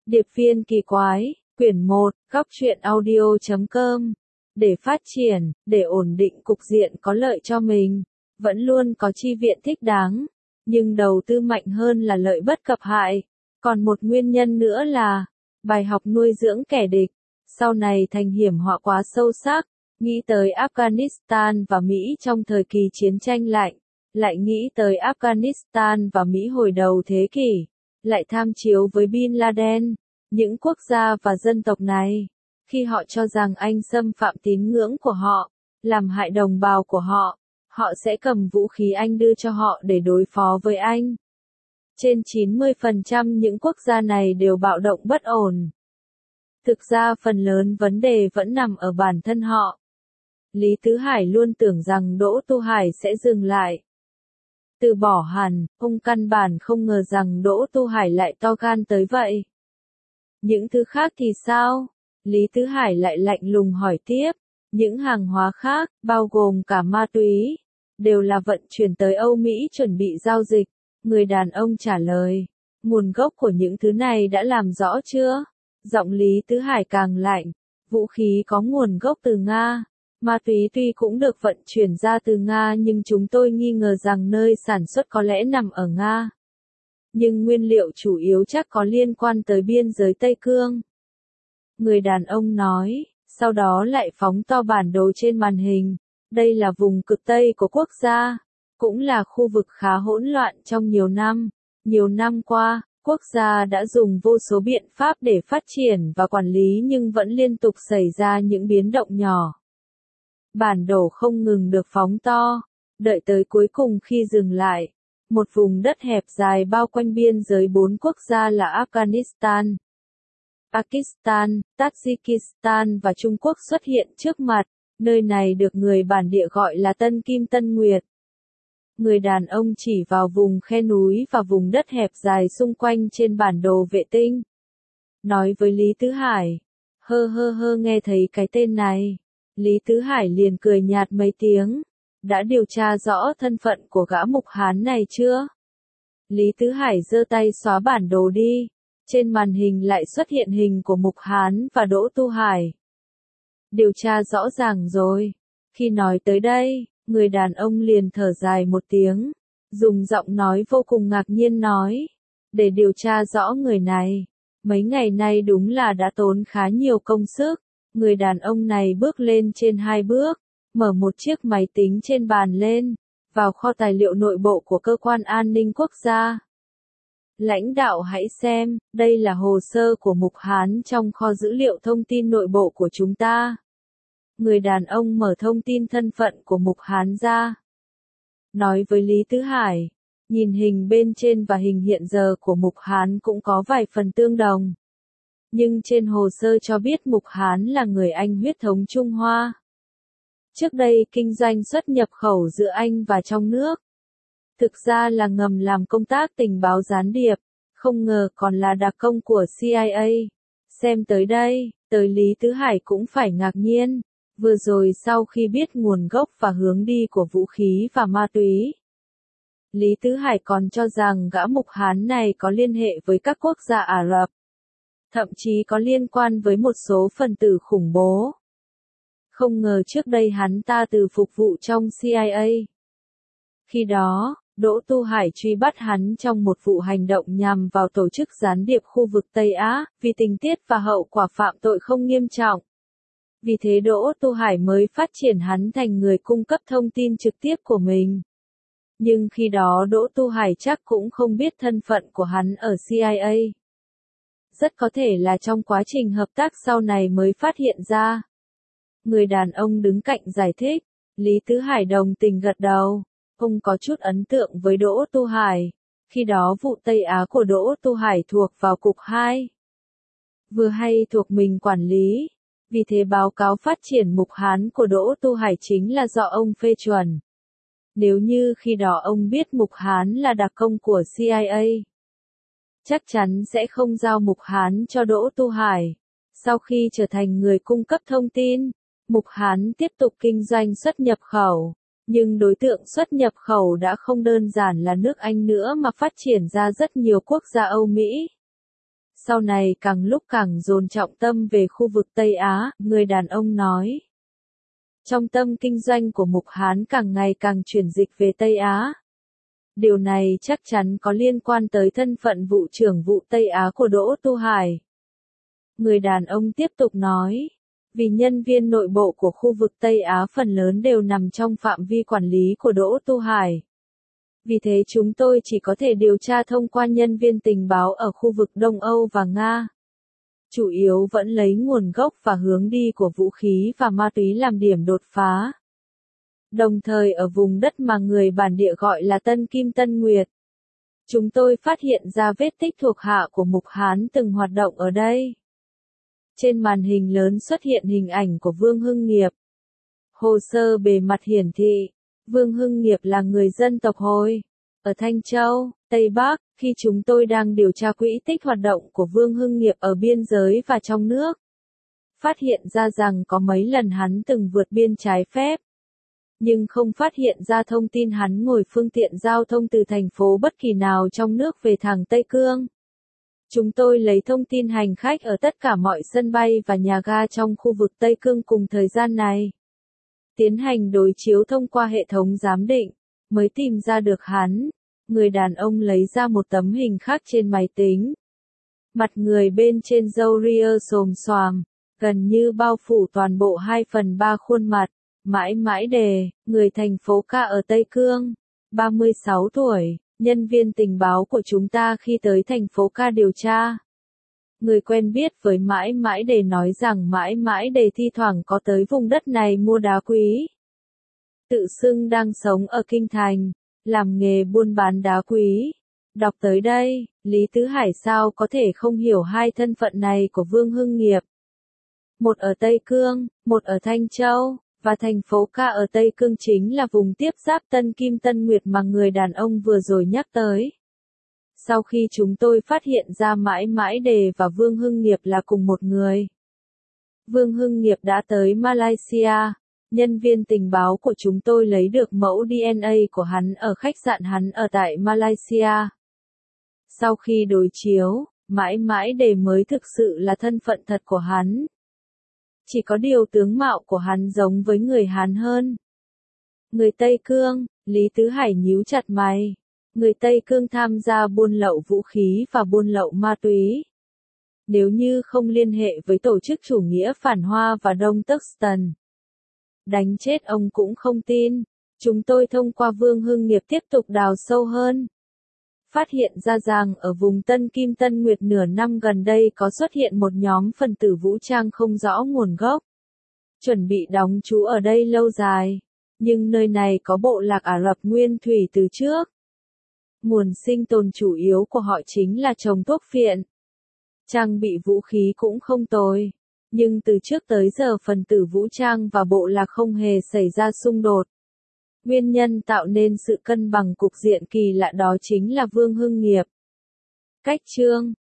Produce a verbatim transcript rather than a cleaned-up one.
Điệp viên kỳ quái, quyển một, góc truyện audio chấm com. Để phát triển, để ổn định cục diện có lợi cho mình, vẫn luôn có chi viện thích đáng, nhưng đầu tư mạnh hơn là lợi bất cập hại. Còn một nguyên nhân nữa là, bài học nuôi dưỡng kẻ địch, sau này thành hiểm họa quá sâu sắc, nghĩ tới Afghanistan và Mỹ trong thời kỳ chiến tranh lạnh, lại nghĩ tới Afghanistan và Mỹ hồi đầu thế kỷ, lại tham chiếu với Bin Laden, những quốc gia và dân tộc này, khi họ cho rằng anh xâm phạm tín ngưỡng của họ, làm hại đồng bào của họ, họ sẽ cầm vũ khí anh đưa cho họ để đối phó với anh. Trên chín mươi phần trăm những quốc gia này đều bạo động bất ổn. Thực ra phần lớn vấn đề vẫn nằm ở bản thân họ. Lý Tứ Hải luôn tưởng rằng Đỗ Tu Hải sẽ dừng lại, từ bỏ hẳn, ông căn bản không ngờ rằng Đỗ Tu Hải lại to gan tới vậy. Những thứ khác thì sao? Lý Tứ Hải lại lạnh lùng hỏi tiếp. Những hàng hóa khác, bao gồm cả ma túy, đều là vận chuyển tới Âu Mỹ chuẩn bị giao dịch. Người đàn ông trả lời. Nguồn gốc của những thứ này đã làm rõ chưa? Giọng Lý Tứ Hải càng lạnh. Vũ khí có nguồn gốc từ Nga. Ma túy tuy cũng được vận chuyển ra từ Nga nhưng chúng tôi nghi ngờ rằng nơi sản xuất có lẽ nằm ở Nga. Nhưng nguyên liệu chủ yếu chắc có liên quan tới biên giới Tây Cương. Người đàn ông nói, sau đó lại phóng to bản đồ trên màn hình. Đây là vùng cực Tây của quốc gia, cũng là khu vực khá hỗn loạn trong nhiều năm. Nhiều năm qua, quốc gia đã dùng vô số biện pháp để phát triển và quản lý nhưng vẫn liên tục xảy ra những biến động nhỏ. Bản đồ không ngừng được phóng to, đợi tới cuối cùng khi dừng lại. Một vùng đất hẹp dài bao quanh biên giới bốn quốc gia là Afghanistan, Pakistan, Tajikistan và Trung Quốc xuất hiện trước mặt. Nơi này được người bản địa gọi là Tân Kim Tân Nguyệt. Người đàn ông chỉ vào vùng khe núi và vùng đất hẹp dài xung quanh trên bản đồ vệ tinh. Nói với Lý Tứ Hải, hơ hơ hơ nghe thấy cái tên này. Lý Tứ Hải liền cười nhạt mấy tiếng. Đã điều tra rõ thân phận của gã Mục Hán này chưa? Lý Tứ Hải giơ tay xóa bản đồ đi. Trên màn hình lại xuất hiện hình của Mục Hán và Đỗ Tu Hải. Điều tra rõ ràng rồi. Khi nói tới đây, người đàn ông liền thở dài một tiếng, dùng giọng nói vô cùng ngạc nhiên nói, để điều tra rõ người này, mấy ngày nay đúng là đã tốn khá nhiều công sức. Người đàn ông này bước lên trên hai bước, mở một chiếc máy tính trên bàn lên, vào kho tài liệu nội bộ của cơ quan an ninh quốc gia. Lãnh đạo hãy xem, đây là hồ sơ của Mục Hán trong kho dữ liệu thông tin nội bộ của chúng ta. Người đàn ông mở thông tin thân phận của Mục Hán ra. Nói với Lý Tứ Hải, nhìn hình bên trên và hình hiện giờ của Mục Hán cũng có vài phần tương đồng. Nhưng trên hồ sơ cho biết Mục Hán là người Anh huyết thống Trung Hoa. Trước đây kinh doanh xuất nhập khẩu giữa Anh và trong nước. Thực ra là ngầm làm công tác tình báo gián điệp, không ngờ còn là đặc công của C I A. Xem tới đây, tới Lý Tứ Hải cũng phải ngạc nhiên. Vừa rồi sau khi biết nguồn gốc và hướng đi của vũ khí và ma túy, Lý Tứ Hải còn cho rằng gã Mục Hán này có liên hệ với các quốc gia Ả Rập. Thậm chí có liên quan với một số phần tử khủng bố. Không ngờ trước đây hắn ta từ phục vụ trong C I A. Khi đó, Đỗ Tu Hải truy bắt hắn trong một vụ hành động nhằm vào tổ chức gián điệp khu vực Tây Á, vì tình tiết và hậu quả phạm tội không nghiêm trọng. Vì thế Đỗ Tu Hải mới phát triển hắn thành người cung cấp thông tin trực tiếp của mình. Nhưng khi đó Đỗ Tu Hải chắc cũng không biết thân phận của hắn ở C I A. Rất có thể là trong quá trình hợp tác sau này mới phát hiện ra. Người đàn ông đứng cạnh giải thích. Lý Tứ Hải đồng tình gật đầu. Ông có chút ấn tượng với Đỗ Tu Hải. Khi đó vụ Tây Á của Đỗ Tu Hải thuộc vào cục hai. Vừa hay thuộc mình quản lý. Vì thế báo cáo phát triển Mục Hán của Đỗ Tu Hải chính là do ông phê chuẩn. Nếu như khi đó ông biết Mục Hán là đặc công của C I A, chắc chắn sẽ không giao Mục Hán cho Đỗ Tu Hải. Sau khi trở thành người cung cấp thông tin, Mục Hán tiếp tục kinh doanh xuất nhập khẩu. Nhưng đối tượng xuất nhập khẩu đã không đơn giản là nước Anh nữa mà phát triển ra rất nhiều quốc gia Âu Mỹ. sau này càng lúc càng dồn trọng tâm về khu vực Tây Á, người đàn ông nói. Trong tâm kinh doanh của Mục Hán càng ngày càng chuyển dịch về Tây Á. Điều này chắc chắn có liên quan tới thân phận vụ trưởng vụ Tây Á của Đỗ Tu Hải. Người đàn ông tiếp tục nói, vì nhân viên nội bộ của khu vực Tây Á phần lớn đều nằm trong phạm vi quản lý của Đỗ Tu Hải. Vì thế chúng tôi chỉ có thể điều tra thông qua nhân viên tình báo ở khu vực Đông Âu và Nga. Chủ yếu vẫn lấy nguồn gốc và hướng đi của vũ khí và ma túy làm điểm đột phá. Đồng thời ở vùng đất mà người bản địa gọi là Tân Kim Tân Nguyệt, chúng tôi phát hiện ra vết tích thuộc hạ của Mục Hán từng hoạt động ở đây. Trên màn hình lớn xuất hiện hình ảnh của Vương Hưng Nghiệp. Hồ sơ bề mặt hiển thị, Vương Hưng Nghiệp là người dân tộc Hồi, ở Thanh Châu, Tây Bắc, khi chúng tôi đang điều tra quỹ tích hoạt động của Vương Hưng Nghiệp ở biên giới và trong nước. Phát hiện ra rằng có mấy lần hắn từng vượt biên trái phép. Nhưng không phát hiện ra thông tin hắn ngồi phương tiện giao thông từ thành phố bất kỳ nào trong nước về thẳng Tây Cương. Chúng tôi lấy thông tin hành khách ở tất cả mọi sân bay và nhà ga trong khu vực Tây Cương cùng thời gian này. Tiến hành đối chiếu thông qua hệ thống giám định, mới tìm ra được hắn. Người đàn ông lấy ra một tấm hình khác trên máy tính. Mặt người bên trên râu ria xồm xoàm, gần như bao phủ toàn bộ hai phần ba khuôn mặt. Mãi mãi đề, người thành phố Ca ở Tây Cương, ba mươi sáu tuổi, nhân viên tình báo của chúng ta khi tới thành phố Ca điều tra. Người quen biết với mãi mãi đề nói rằng mãi mãi đề thi thoảng có tới vùng đất này mua đá quý. Tự xưng đang sống ở Kinh Thành, làm nghề buôn bán đá quý. Đọc tới đây, Lý Tứ Hải sao có thể không hiểu hai thân phận này của Vương Hưng Nghiệp. Một ở Tây Cương, một ở Thanh Châu. Và thành phố Ca ở Tây Cương chính là vùng tiếp giáp Tân Kim Tân Nguyệt mà người đàn ông vừa rồi nhắc tới. Sau khi chúng tôi phát hiện ra mãi mãi đề và Vương Hưng Nghiệp là cùng một người. Vương Hưng Nghiệp đã tới Malaysia. Nhân viên tình báo của chúng tôi lấy được mẫu đê en a của hắn ở khách sạn hắn ở tại Malaysia. Sau khi đối chiếu, mãi mãi đề mới thực sự là thân phận thật của hắn. Chỉ có điều tướng mạo của hắn giống với người Hán hơn. Người Tây Cương, Lý Tứ Hải nhíu chặt mày. Người Tây Cương tham gia buôn lậu vũ khí và buôn lậu ma túy. Nếu như không liên hệ với tổ chức chủ nghĩa phản Hoa và Đông Tuxton, đánh chết ông cũng không tin. Chúng tôi thông qua Vương Hưng Nghiệp tiếp tục đào sâu hơn. Phát hiện ra rằng ở vùng Tân Kim Tân Nguyệt nửa năm gần đây có xuất hiện một nhóm phần tử vũ trang không rõ nguồn gốc. Chuẩn bị đóng trú ở đây lâu dài. Nhưng nơi này có bộ lạc Ả Rập Nguyên Thủy từ trước. Nguồn sinh tồn chủ yếu của họ chính là trồng thuốc phiện. Trang bị vũ khí cũng không tồi. Nhưng từ trước tới giờ phần tử vũ trang và bộ lạc không hề xảy ra xung đột. Nguyên nhân tạo nên sự cân bằng cục diện kỳ lạ đó chính là Vương Hưng Nghiệp. Cách chương